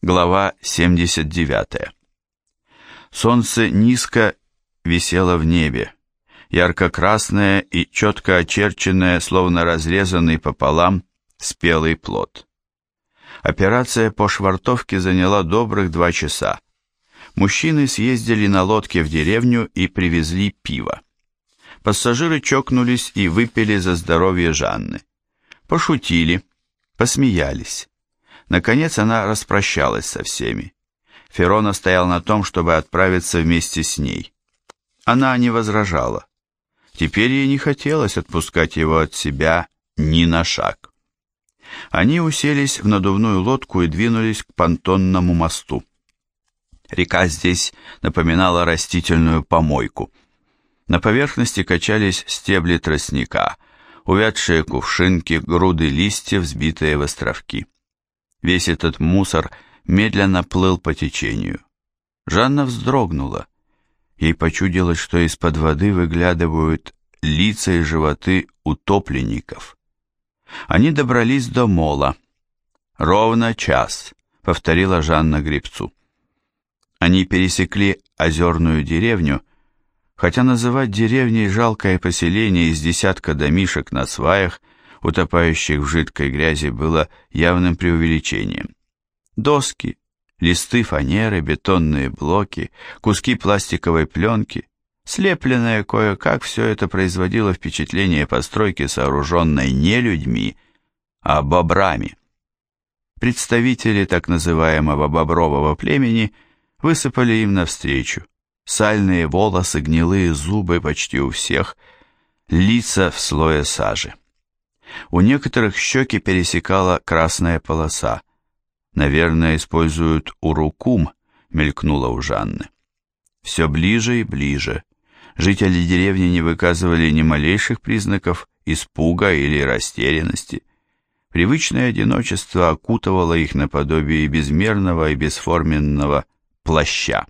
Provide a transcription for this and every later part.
Глава 79. Солнце низко висело в небе, ярко-красное и четко очерченное, словно разрезанный пополам, спелый плод. Операция по швартовке заняла добрых 2 часа. Мужчины съездили на лодке в деревню и привезли пиво. Пассажиры чокнулись и выпили за здоровье Жанны. Пошутили, посмеялись. Наконец она распрощалась со всеми. Ферро настоял на том, чтобы отправиться вместе с ней. Она не возражала. Теперь ей не хотелось отпускать его от себя ни на шаг. Они уселись в надувную лодку и двинулись к понтонному мосту. Река здесь напоминала растительную помойку. На поверхности качались стебли тростника, увядшие кувшинки, груды листьев, сбитые в островки. Весь этот мусор медленно плыл по течению. Жанна вздрогнула. Ей почудилось, что из-под воды выглядывают лица и животы утопленников. Они добрались до мола. «Ровно час», — повторила Жанна гребцу. Они пересекли озерную деревню, хотя называть деревней жалкое поселение из десятка домишек на сваях, утопающих в жидкой грязи, было явным преувеличением. Доски, листы фанеры, бетонные блоки, куски пластиковой пленки, слепленное кое-как, все это производило впечатление постройки, сооруженной не людьми, а бобрами. Представители так называемого бобрового племени высыпали им навстречу. Сальные волосы, гнилые зубы почти у всех, лица в слое сажи. У некоторых щеки пересекала красная полоса. Наверное, используют урукум, мелькнуло у Жанны. Все ближе и ближе. Жители деревни не выказывали ни малейших признаков испуга или растерянности. Привычное одиночество окутывало их наподобие безмерного и бесформенного плаща.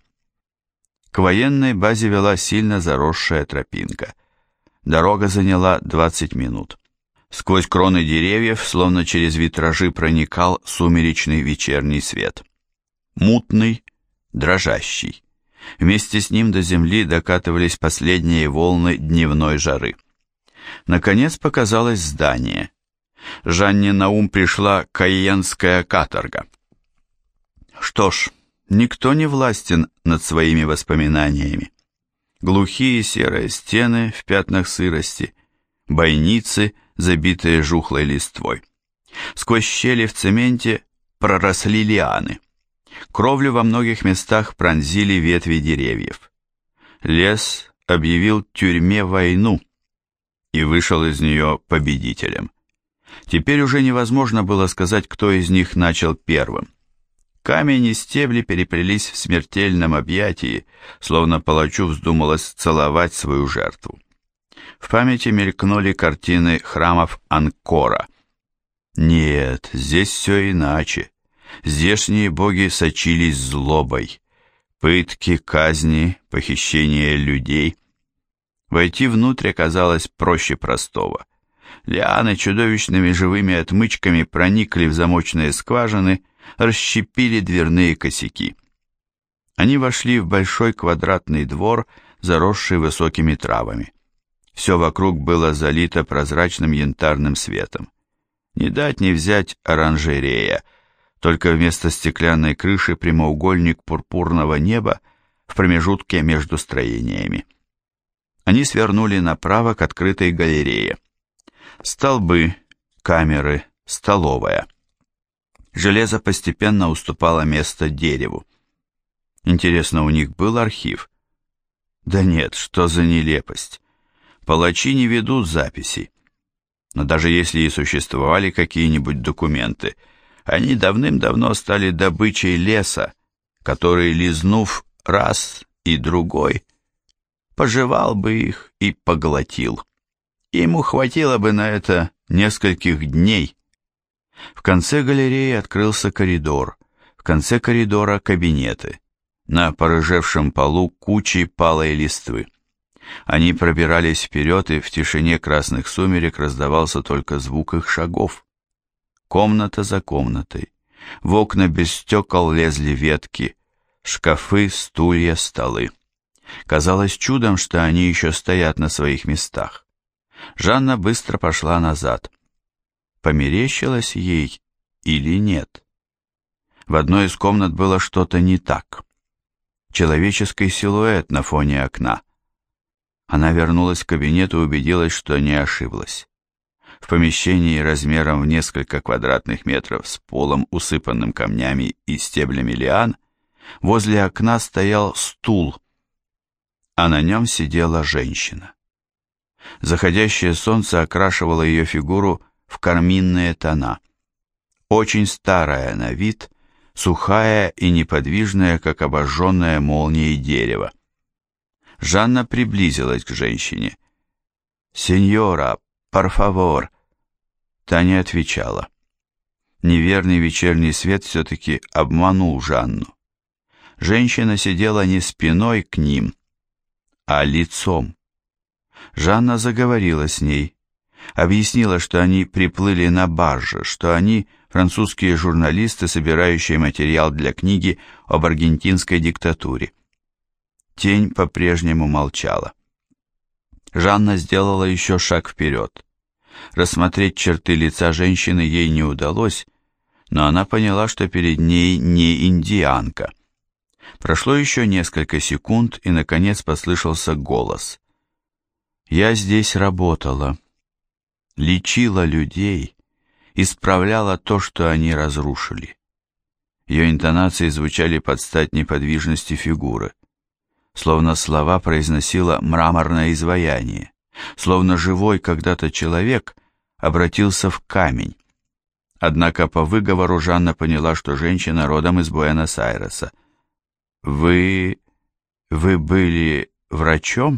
К военной базе вела сильно заросшая тропинка. Дорога заняла 20 минут. Сквозь кроны деревьев, словно через витражи, проникал сумеречный вечерний свет. Мутный, дрожащий. Вместе с ним до земли докатывались последние волны дневной жары. Наконец показалось здание. Жанне на ум пришла кайенская каторга. Что ж, никто не властен над своими воспоминаниями. Глухие серые стены в пятнах сырости, бойницы, забитые жухлой листвой. Сквозь щели в цементе проросли лианы. Кровлю во многих местах пронзили ветви деревьев. Лес объявил тюрьме войну и вышел из нее победителем. Теперь уже невозможно было сказать, кто из них начал первым. Камень и стебли переплелись в смертельном объятии, словно палачу вздумалось целовать свою жертву. В памяти мелькнули картины храмов Анкора. Нет, здесь все иначе. Здешние боги сочились злобой. Пытки, казни, похищение людей. Войти внутрь оказалось проще простого. Лианы чудовищными живыми отмычками проникли в замочные скважины, расщепили дверные косяки. Они вошли в большой квадратный двор, заросший высокими травами. Все вокруг было залито прозрачным янтарным светом. Не дать не взять оранжерея, только вместо стеклянной крыши прямоугольник пурпурного неба в промежутке между строениями. Они свернули направо к открытой галерее. Столбы, камеры, столовая. Железо постепенно уступало место дереву. Интересно, у них был архив? Да нет, что за нелепость. Палачи не ведут записей. Но даже если и существовали какие-нибудь документы, они давным-давно стали добычей леса, который, лизнув раз и другой, пожевал бы их и поглотил. Ему хватило бы на это нескольких дней. В конце галереи открылся коридор, в конце коридора кабинеты. На порыжевшем полу кучи палой листвы. Они пробирались вперед, и в тишине красных сумерек раздавался только звук их шагов. Комната за комнатой, В окна без стекол лезли ветки, шкафы, стулья, столы. Казалось чудом, что они еще стоят на своих местах. Жанна быстро пошла назад. Померещилось ей или нет? В одной из комнат было что-то не так. Человеческий силуэт на фоне окна. Она вернулась в кабинет и убедилась, что не ошиблась. В помещении размером в несколько квадратных метров с полом, усыпанным камнями и стеблями лиан, возле окна стоял стул, а на нем сидела женщина. Заходящее солнце окрашивало ее фигуру в карминные тона. Очень старая на вид, сухая и неподвижная, как обожженное молнией дерево. Жанна приблизилась к женщине. «Сеньора, por favor». Та не отвечала. Неверный вечерний свет все-таки обманул Жанну. Женщина сидела не спиной к ним, а лицом. Жанна заговорила с ней, объяснила, что они приплыли на барже, что они французские журналисты, собирающие материал для книги об аргентинской диктатуре. Тень по-прежнему молчала. Жанна сделала еще шаг вперед. Рассмотреть черты лица женщины ей не удалось, но она поняла, что перед ней не индианка. Прошло еще несколько секунд, и, наконец, послышался голос. «Я здесь работала, лечила людей, исправляла то, что они разрушили». Ее интонации звучали под стать неподвижности фигуры. Словно слова произносило мраморное изваяние, словно живой когда-то человек обратился в камень. Однако по выговору Жанна поняла, что женщина родом из Буэнос-Айреса. «Вы были врачом?»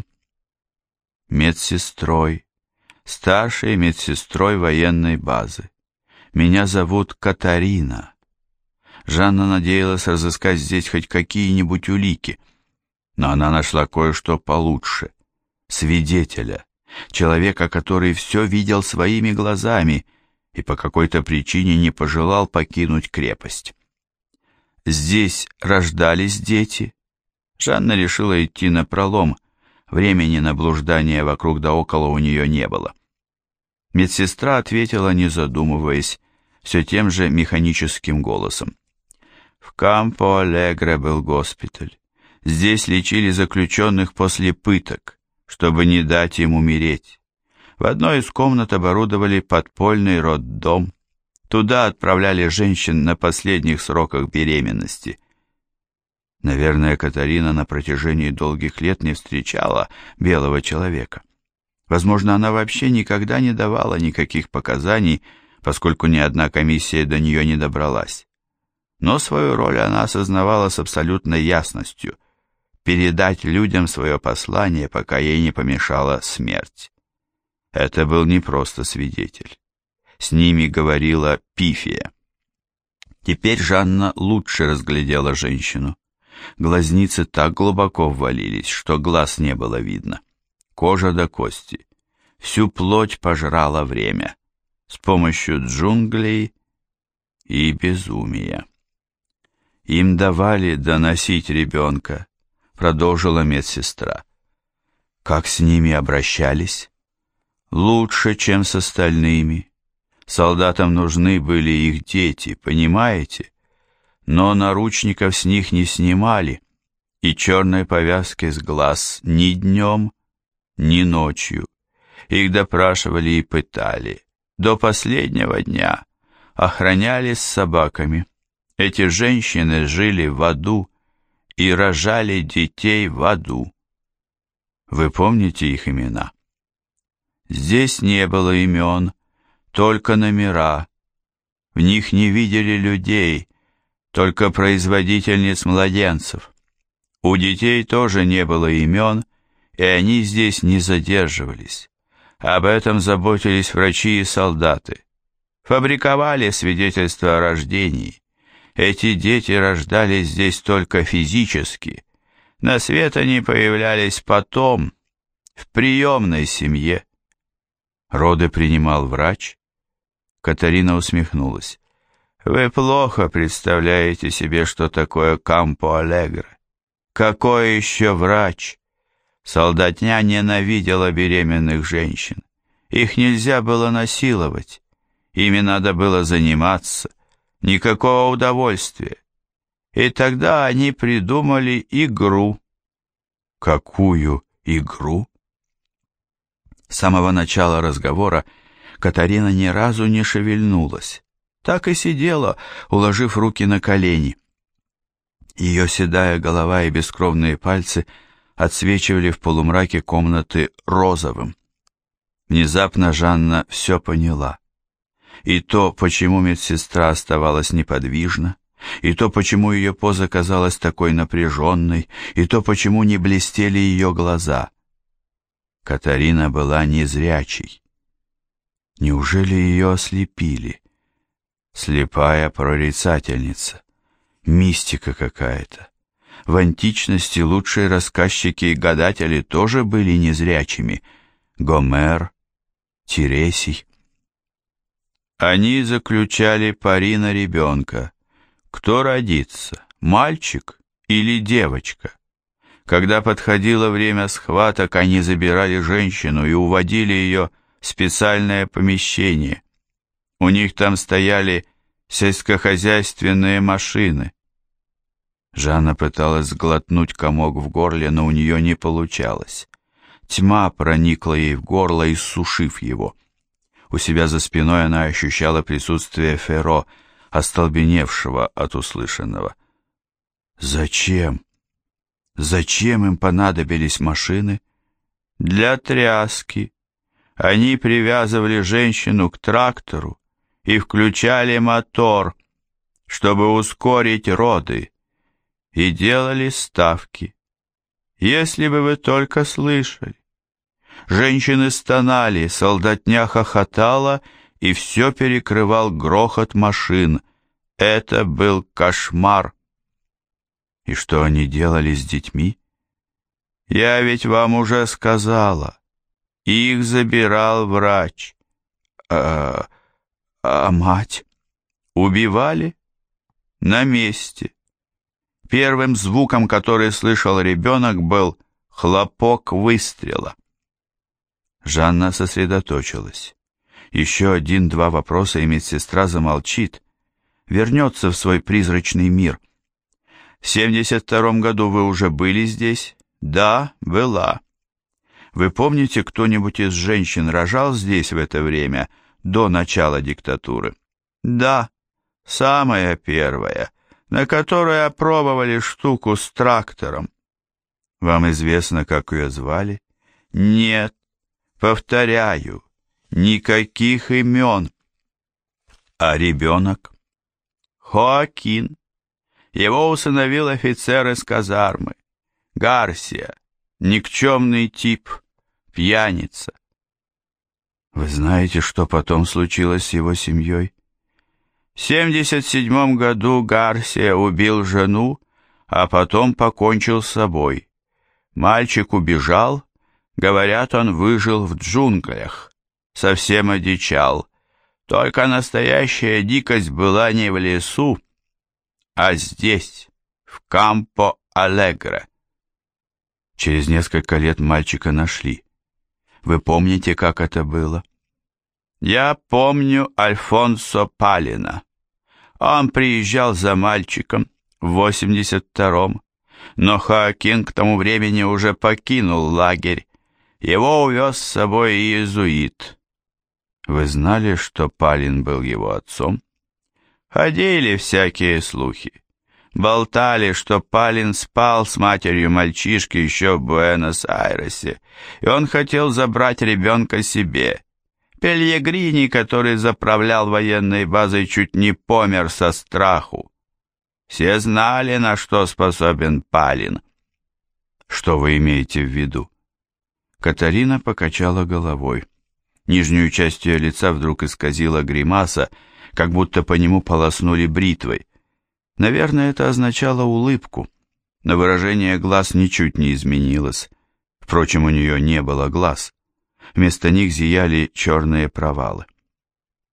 «Медсестрой, старшей медсестрой военной базы. Меня зовут Катарина». Жанна надеялась разыскать здесь хоть какие-нибудь улики, но она нашла кое-что получше. Свидетеля, человека, который все видел своими глазами и по какой-то причине не пожелал покинуть крепость. Здесь рождались дети. Жанна решила идти напролом, времени на блуждание вокруг да около у нее не было. Медсестра ответила, не задумываясь, все тем же механическим голосом. В Кампо-Алегре был госпиталь. Здесь лечили заключенных после пыток, чтобы не дать им умереть. В одной из комнат оборудовали подпольный роддом. Туда отправляли женщин на последних сроках беременности. Наверное, Катарина на протяжении долгих лет не встречала белого человека. Возможно, она вообще никогда не давала никаких показаний, поскольку ни одна комиссия до нее не добралась. Но свою роль она осознавала с абсолютной ясностью – передать людям свое послание, пока ей не помешала смерть. Это был не просто свидетель. С ними говорила Пифия. Теперь Жанна лучше разглядела женщину. Глазницы так глубоко ввалились, что глаз не было видно. Кожа до кости. Всю плоть пожрало время. С помощью джунглей и безумия. Им давали доносить ребенка, продолжила медсестра. Как с ними обращались? Лучше, чем с остальными. Солдатам нужны были их дети, понимаете? Но наручников с них не снимали, и черной повязки с глаз ни днем, ни ночью. Их допрашивали и пытали. До последнего дня охраняли с собаками. Эти женщины жили в аду и рожали детей в аду. Вы помните их имена? Здесь не было имен, только номера. В них не видели людей, только производительниц младенцев. У детей тоже не было имен, и они здесь не задерживались. Об этом заботились врачи и солдаты. Фабриковали свидетельства о рождении. Эти дети рождались здесь только физически. На свет они появлялись потом, в приемной семье. Роды принимал врач. Катарина усмехнулась. Вы плохо представляете себе, что такое Кампо-Алегре. Какой еще врач? Солдатня ненавидела беременных женщин. Их нельзя было насиловать. Ими надо было заниматься. Никакого удовольствия. И тогда они придумали игру. Какую игру? С самого начала разговора Катарина ни разу не шевельнулась. Так и сидела, уложив руки на колени. Ее седая голова и бескровные пальцы отсвечивали в полумраке комнаты розовым. Внезапно Жанна все поняла. И то, почему медсестра оставалась неподвижна, и то, почему ее поза казалась такой напряженной, и то, почему не блестели ее глаза. Катарина была незрячей. Неужели ее ослепили? Слепая прорицательница. Мистика какая-то. В античности лучшие рассказчики и гадатели тоже были незрячими. Гомер, Тересий. Они заключали пари на ребенка. Кто родится, мальчик или девочка? Когда подходило время схваток, они забирали женщину и уводили ее в специальное помещение. У них там стояли сельскохозяйственные машины. Жанна пыталась сглотнуть комок в горле, но у нее не получалось. Тьма проникла ей в горло, иссушив его. У себя за спиной она ощущала присутствие Ферро, остолбеневшего от услышанного. Зачем? Зачем им понадобились машины? Для тряски. Они привязывали женщину к трактору и включали мотор, чтобы ускорить роды, и делали ставки. Если бы вы только слышали. Женщины стонали, солдатня хохотала, и все перекрывал грохот машин. Это был кошмар. И что они делали с детьми? Я ведь вам уже сказала. Их забирал врач. А мать? Убивали? На месте. Первым звуком, который слышал ребенок, был хлопок выстрела. Жанна сосредоточилась. Еще один-два вопроса, и медсестра замолчит. Вернется в свой призрачный мир. В 72-м году вы уже были здесь? Да, была. Вы помните, кто-нибудь из женщин рожал здесь в это время, до начала диктатуры? Да, самая первая, на которой опробовали штуку с трактором. Вам известно, как ее звали? Нет, повторяю, никаких имен. А ребенок? Хоакин. Его усыновил офицер из казармы. Гарсия, никчемный тип, пьяница. Вы знаете, что потом случилось с его семьей? В 77 году Гарсия убил жену, а потом покончил с собой. Мальчик убежал, говорят, он выжил в джунглях, совсем одичал. Только настоящая дикость была не в лесу, а здесь, в Кампо-Алегре. Через несколько лет мальчика нашли. Вы помните, как это было? Я помню Альфонсо Палина. Он приезжал за мальчиком в 82-м, но Хоакин к тому времени уже покинул лагерь. Его увез с собой иезуит. Вы знали, что Палин был его отцом? Ходили всякие слухи. Болтали, что Палин спал с матерью мальчишки еще в Буэнос-Айресе, и он хотел забрать ребенка себе. Пельегрини, который заправлял военной базой, чуть не помер со страху. Все знали, на что способен Палин. Что вы имеете в виду? Катарина покачала головой. Нижнюю часть ее лица вдруг исказила гримаса, как будто по нему полоснули бритвой. Наверное, это означало улыбку, но выражение глаз ничуть не изменилось. Впрочем, у нее не было глаз. Вместо них зияли черные провалы.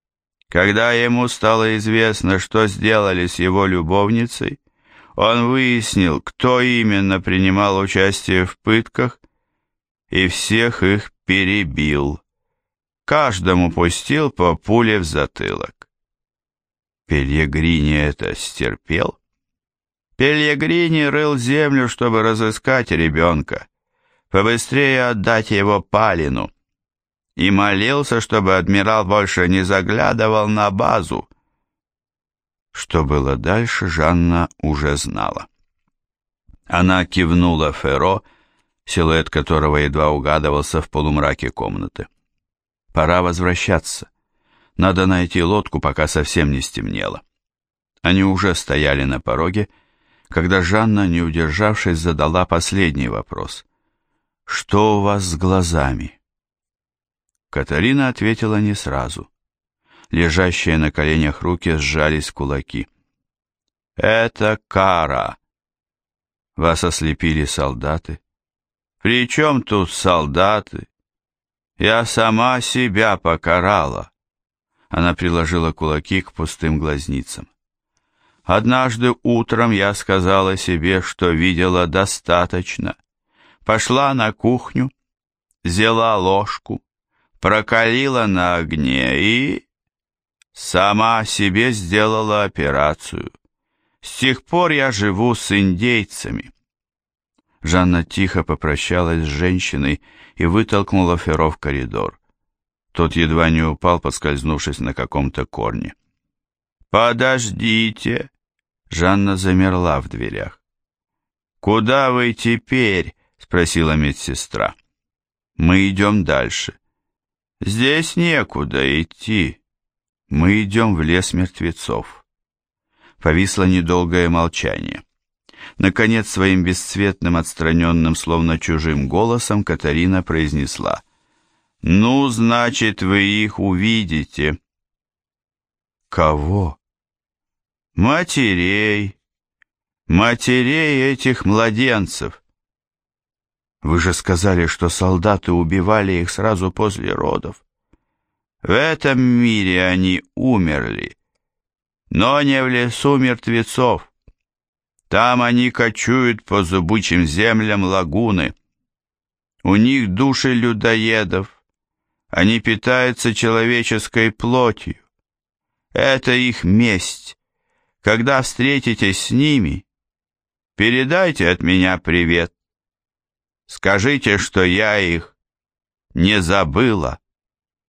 Когда ему стало известно, что сделали с его любовницей, он выяснил, кто именно принимал участие в пытках, и всех их перебил. Каждому пустил по пуле в затылок. Пельягрини это стерпел? Пельягрини рыл землю, чтобы разыскать ребенка, побыстрее отдать его Палину, и молился, чтобы адмирал больше не заглядывал на базу. Что было дальше, Жанна уже знала. Она кивнула Ферро, силуэт которого едва угадывался в полумраке комнаты. Пора возвращаться. Надо найти лодку, пока совсем не стемнело. Они уже стояли на пороге, когда Жанна, не удержавшись, задала последний вопрос. «Что у вас с глазами?» Катарина ответила не сразу. Лежащие на коленях руки сжались в кулаки. «Это кара. Вас ослепили солдаты. При чем тут солдаты? Я сама себя покарала». Она приложила кулаки к пустым глазницам. «Однажды утром я сказала себе, что видела достаточно. Пошла на кухню, взяла ложку, прокалила на огне и сама себе сделала операцию. С тех пор я живу с индейцами». Жанна тихо попрощалась с женщиной и вытолкнула Ферро в коридор. Тот едва не упал, поскользнувшись на каком-то корне. «Подождите!» Жанна замерла в дверях. «Куда вы теперь?» — спросила медсестра. «Мы идем дальше». «Здесь некуда идти. Мы идем в лес мертвецов». Повисло недолгое молчание. Наконец, своим бесцветным, отстраненным, словно чужим голосом Катарина произнесла: «Ну, значит, вы их увидите». «Кого?» «Матерей. Матерей этих младенцев». «Вы же сказали, что солдаты убивали их сразу после родов». «В этом мире они умерли, но не в лесу мертвецов. Там они кочуют по зыбучим землям лагуны. У них души людоедов. Они питаются человеческой плотью. Это их месть. Когда встретитесь с ними, передайте от меня привет. Скажите, что я их не забыла».